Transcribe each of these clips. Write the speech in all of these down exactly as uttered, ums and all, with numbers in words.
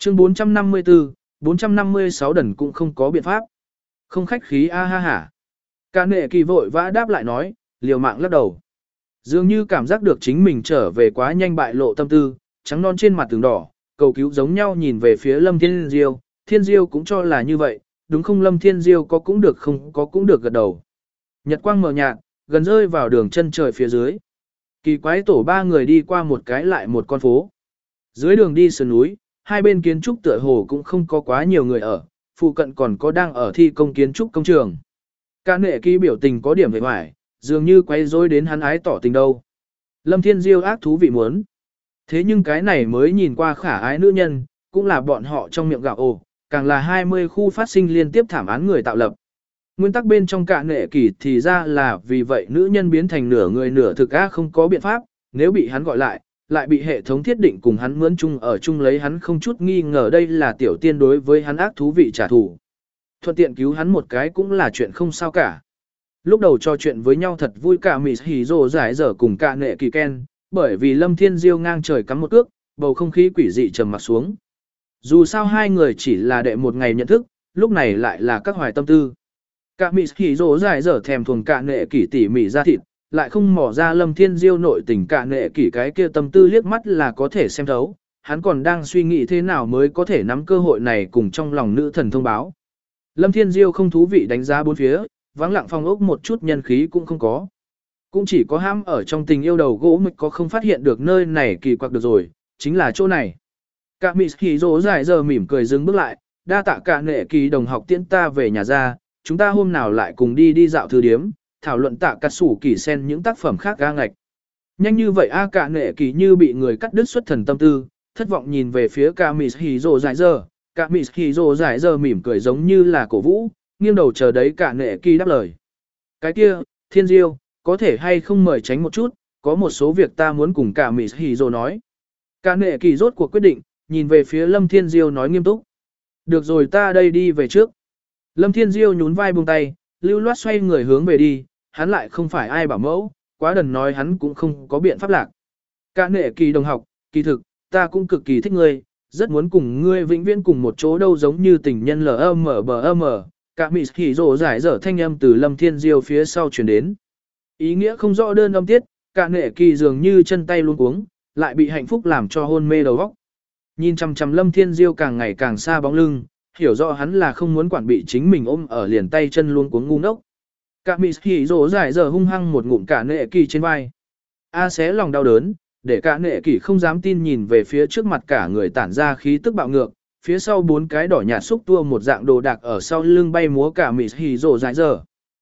Chương bốn trăm năm mươi tư, bốn trăm năm mươi sáu đần cũng không có biện pháp. Không khách khí a ha hả. Cả nệ kỳ vội vã đáp lại nói, liều mạng lắc đầu. Dường như cảm giác được chính mình trở về quá nhanh bại lộ tâm tư, trắng non trên mặt tường đỏ, cầu cứu giống nhau nhìn về phía Lâm Thiên Diêu, Thiên Diêu cũng cho là như vậy, đúng không Lâm Thiên Diêu có cũng được không có cũng được gật đầu. Nhật quang mờ nhạt, gần rơi vào đường chân trời phía dưới. Kỳ quái tổ ba người đi qua một cái lại một con phố. Dưới đường đi sườn núi, hai bên kiến trúc tựa hồ cũng không có quá nhiều người ở, phụ cận còn có đang ở thi công kiến trúc công trường. Cả nệ kỳ biểu tình có điểm vẻ hoài, dường như quay rối đến hắn ái tỏ tình đâu. Lâm Thiên Diêu ác thú vị muốn. Thế nhưng cái này mới nhìn qua khả ái nữ nhân, cũng là bọn họ trong miệng gạo ồ, càng là hai mươi khu phát sinh liên tiếp thảm án người tạo lập. Nguyên tắc bên trong cả nệ kỳ thì ra là vì vậy nữ nhân biến thành nửa người nửa thực á không có biện pháp, nếu bị hắn gọi lại, lại bị hệ thống thiết định cùng hắn mướn chung ở chung lấy hắn không chút nghi ngờ đây là tiểu tiên đối với hắn ác thú vị trả thù. Thuận tiện cứu hắn một cái cũng là chuyện không sao cả. Lúc đầu trò chuyện với nhau thật vui cả mì hỉ rồ giải dở cùng cả nệ kỳ ken, bởi vì Lâm Thiên Diêu ngang trời cắm một cước, bầu không khí quỷ dị trầm mặc xuống. Dù sao hai người chỉ là đệ một ngày nhận thức, lúc này lại là các hoài tâm tư. Cả mì hỉ rồ giải dở thèm thuồng cả nệ kỳ tỉ mỉ ra thịt, lại không mỏ ra Lâm Thiên Diêu nội tình cả nệ kỳ cái kia tâm tư liếc mắt là có thể xem thấu. Hắn còn đang suy nghĩ thế nào mới có thể nắm cơ hội này cùng trong lòng nữ thần thông báo. Lâm Thiên Diêu không thú vị đánh giá bốn phía, vắng lặng phòng ốc một chút nhân khí cũng không có. Cũng chỉ có ham ở trong tình yêu đầu gỗ mịch có không phát hiện được nơi này kỳ quặc được rồi, chính là chỗ này. Cả mì hỉ rồ giải giờ mỉm cười dừng bước lại, đa tạ cả nệ kỳ đồng học tiễn ta về nhà ra, chúng ta hôm nào lại cùng đi đi dạo thư điếm, thảo luận tạ cắt sủ kỳ sen những tác phẩm khác ga ngạch. Nhanh như vậy a cả nệ kỳ như bị người cắt đứt xuất thần tâm tư, thất vọng nhìn về phía cả mì hỉ rồ giải giờ, cả mì hỉ rồ giải giờ mỉm cười giống như là cổ vũ, nghiêng đầu chờ đấy cả nệ kỳ đáp lời. Cái kia, Thiên Diêu, có thể hay không mời tránh một chút, có một số việc ta muốn cùng cả mì hỉ rồ nói. Cả nệ kỳ rốt cuộc quyết định, nhìn về phía Lâm Thiên Diêu nói nghiêm túc. Được rồi ta đây đi về trước. Lâm Thiên Diêu nhún vai buông tay, lưu loát xoay người hướng về đi, hắn lại không phải ai bảo mẫu, quá đần nói hắn cũng không có biện pháp lạc. Cả nệ kỳ đồng học, kỳ thực, ta cũng cực kỳ thích ngươi, rất muốn cùng ngươi vĩnh viễn cùng một chỗ đâu giống như tình nhân lờ ơ mở bờ ơ mở. Cả mì hỉ rồ giải dở thanh âm từ Lâm Thiên Diêu phía sau truyền đến. Ý nghĩa không rõ đơn âm tiết, cả nệ kỳ dường như chân tay luống cuống, lại bị hạnh phúc làm cho hôn mê đầu óc. Nhìn chằm chằm Lâm Thiên Diêu càng ngày càng xa bóng lưng, hiểu rõ hắn là không muốn quản bị chính mình ôm ở liền tay chân luống cuống ngu ngốc. Cả mì hỉ rồ giải dở hung hăng một ngụm cả nệ kỳ trên vai. A xé lòng đau đớn, để cả nệ kỳ không dám tin nhìn về phía trước mặt cả người tản ra khí tức bạo ngược. Phía sau bốn cái đỏ nhạt xúc tua một dạng đồ đạc ở sau lưng bay múa cả mì hỉ rồ giải dở.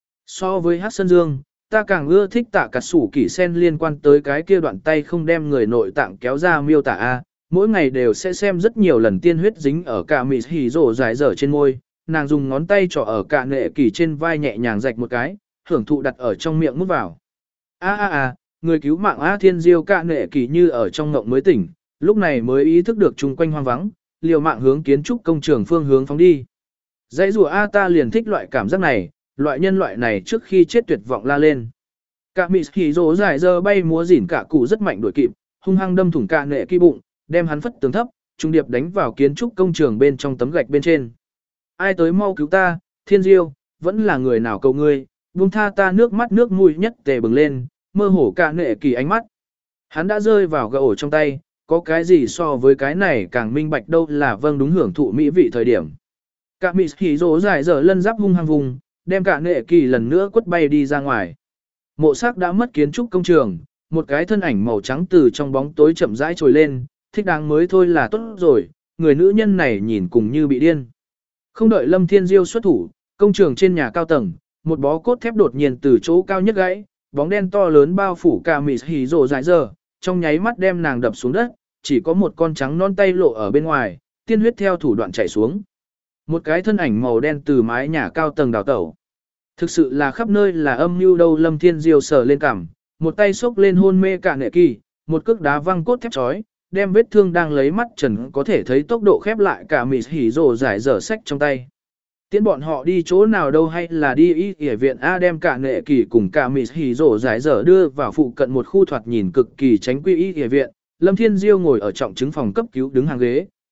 So với hát sơn dương, ta càng ưa thích tạ cắt sủ kỷ sen liên quan tới cái kia đoạn tay không đem người nội tạng kéo ra miêu tả a, mỗi ngày đều sẽ xem rất nhiều lần tiên huyết dính ở cả mì hỉ rồ giải dở trên môi, nàng dùng ngón tay trỏ ở cả nệ kỳ trên vai nhẹ nhàng rạch một cái, hưởng thụ đặt ở trong miệng mút vào. A a a, người cứu mạng A Thiên Diêu cả nệ kỳ như ở trong ngộng mới tỉnh, lúc này mới ý thức được chung quanh hoang vắng, liều mạng hướng kiến trúc công trường phương hướng phóng đi. Dãy rùa A ta liền thích loại cảm giác này, loại nhân loại này trước khi chết tuyệt vọng la lên. Cả mì hỉ rồ giải dơ bay múa dỉn cả cụ rất mạnh đuổi kịp, hung hăng đâm thủng cả nệ kỳ bụng, đem hắn phất tường thấp, trung điệp đánh vào kiến trúc công trường bên trong tấm gạch bên trên. Ai tới mau cứu ta, Thiên Diêu, vẫn là người nào cầu ngươi, buông tha ta nước mắt nước mũi nhất tề bừng lên, mơ hồ cả nệ kỳ ánh mắt. Hắn đã rơi vào gà ổ trong tay, có cái gì so với cái này càng minh bạch đâu là vâng đúng hưởng thụ mỹ vị thời điểm. Cả mì hỉ rồ giải dở lân giáp hung hăng vùng, đem cả nệ kỳ lần nữa quất bay đi ra ngoài. Mộ xác đã mất kiến trúc công trường, một cái thân ảnh màu trắng từ trong bóng tối chậm rãi trồi lên, thích đáng mới thôi là tốt rồi, người nữ nhân này nhìn cùng như bị điên. Không đợi Lâm Thiên Diêu xuất thủ, công trường trên nhà cao tầng, một bó cốt thép đột nhiên từ chỗ cao nhất gãy, bóng đen to lớn bao phủ cả mì hỉ rồ giải dở, trong nháy mắt đem nàng đập xuống đất, chỉ có một con trắng non tay lộ ở bên ngoài, tiên huyết theo thủ đoạn chảy xuống. Một cái thân ảnh màu đen từ mái nhà cao tầng đào tẩu. Thực sự là khắp nơi là âm mưu đâu. Lâm Thiên Diêu sờ lên cằm, một tay xốc lên hôn mê cả nệ kỳ, một cước đá văng cốt thép chói, đem vết thương đang lấy mắt trần có thể thấy tốc độ khép lại cả mì hỉ rồ giải dở sách trong tay. Tiến bọn họ đi chỗ nào đâu hay là đi y y viện A đem cả nệ kỳ cùng cả mì hỉ rồ giải dở đưa vào phụ cận một khu thoạt nhìn cực kỳ tránh quy y y viện. Lâm Thiên Diêu ngồi ở trọng chứng phòng cấp cứu đứng hàng ghế,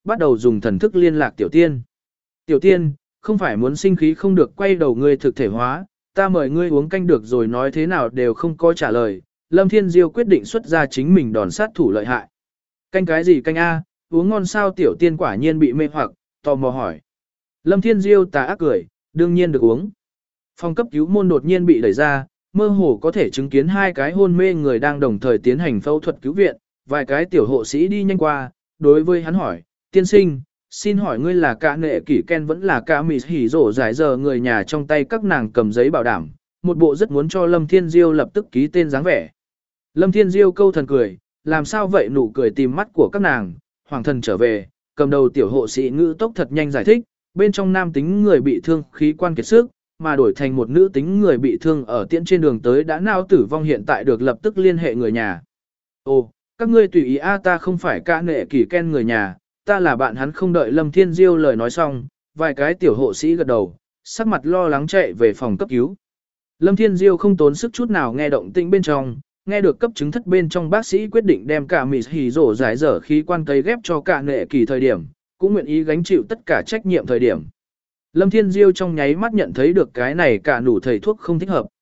bắt đầu dùng thần thức liên lạc Tiểu Tiên. Tiểu Tiên, không phải muốn sinh khí không được quay đầu ngươi thực thể hóa, ta mời ngươi uống canh được rồi nói thế nào đều không có trả lời. Lâm Thiên Diêu quyết định xuất ra chính mình đòn sát thủ lợi hại. Canh cái gì canh A, uống ngon sao Tiểu Tiên quả nhiên bị mê hoặc, tò mò hỏi. Lâm Thiên Diêu tà ác cười, đương nhiên được uống. Phòng cấp cứu môn đột nhiên bị đẩy ra, mơ hồ có thể chứng kiến hai cái hôn mê người đang đồng thời tiến hành phẫu thuật cứu viện, vài cái tiểu hộ sĩ đi nhanh qua, đối với hắn hỏi, tiên sinh, xin hỏi ngươi là cả nệ kỷ Ken vẫn là cả mịt hỉ rổ giải giờ người nhà trong tay các nàng cầm giấy bảo đảm, một bộ rất muốn cho Lâm Thiên Diêu lập tức ký tên dáng vẻ. Lâm Thiên Diêu câu thần cười, làm sao vậy nụ cười tìm mắt của các nàng, hoàng thần trở về, cầm đầu tiểu hộ sĩ ngữ tốc thật nhanh giải thích, bên trong nam tính người bị thương khí quan kiệt sức, mà đổi thành một nữ tính người bị thương ở tiễn trên đường tới đã nao tử vong hiện tại được lập tức liên hệ người nhà. Ồ, các ngươi tùy ý a ta không phải cả nệ kỷ Ken người nhà, ta là bạn hắn không đợi Lâm Thiên Diêu lời nói xong, vài cái tiểu hộ sĩ gật đầu, sắc mặt lo lắng chạy về phòng cấp cứu. Lâm Thiên Diêu không tốn sức chút nào nghe động tĩnh bên trong, nghe được cấp chứng thất bên trong bác sĩ quyết định đem cả mịt hỉ rổ giải dở khí quan cấy ghép cho cả nệ kỳ thời điểm, cũng nguyện ý gánh chịu tất cả trách nhiệm thời điểm. Lâm Thiên Diêu trong nháy mắt nhận thấy được cái này cả nủ thầy thuốc không thích hợp.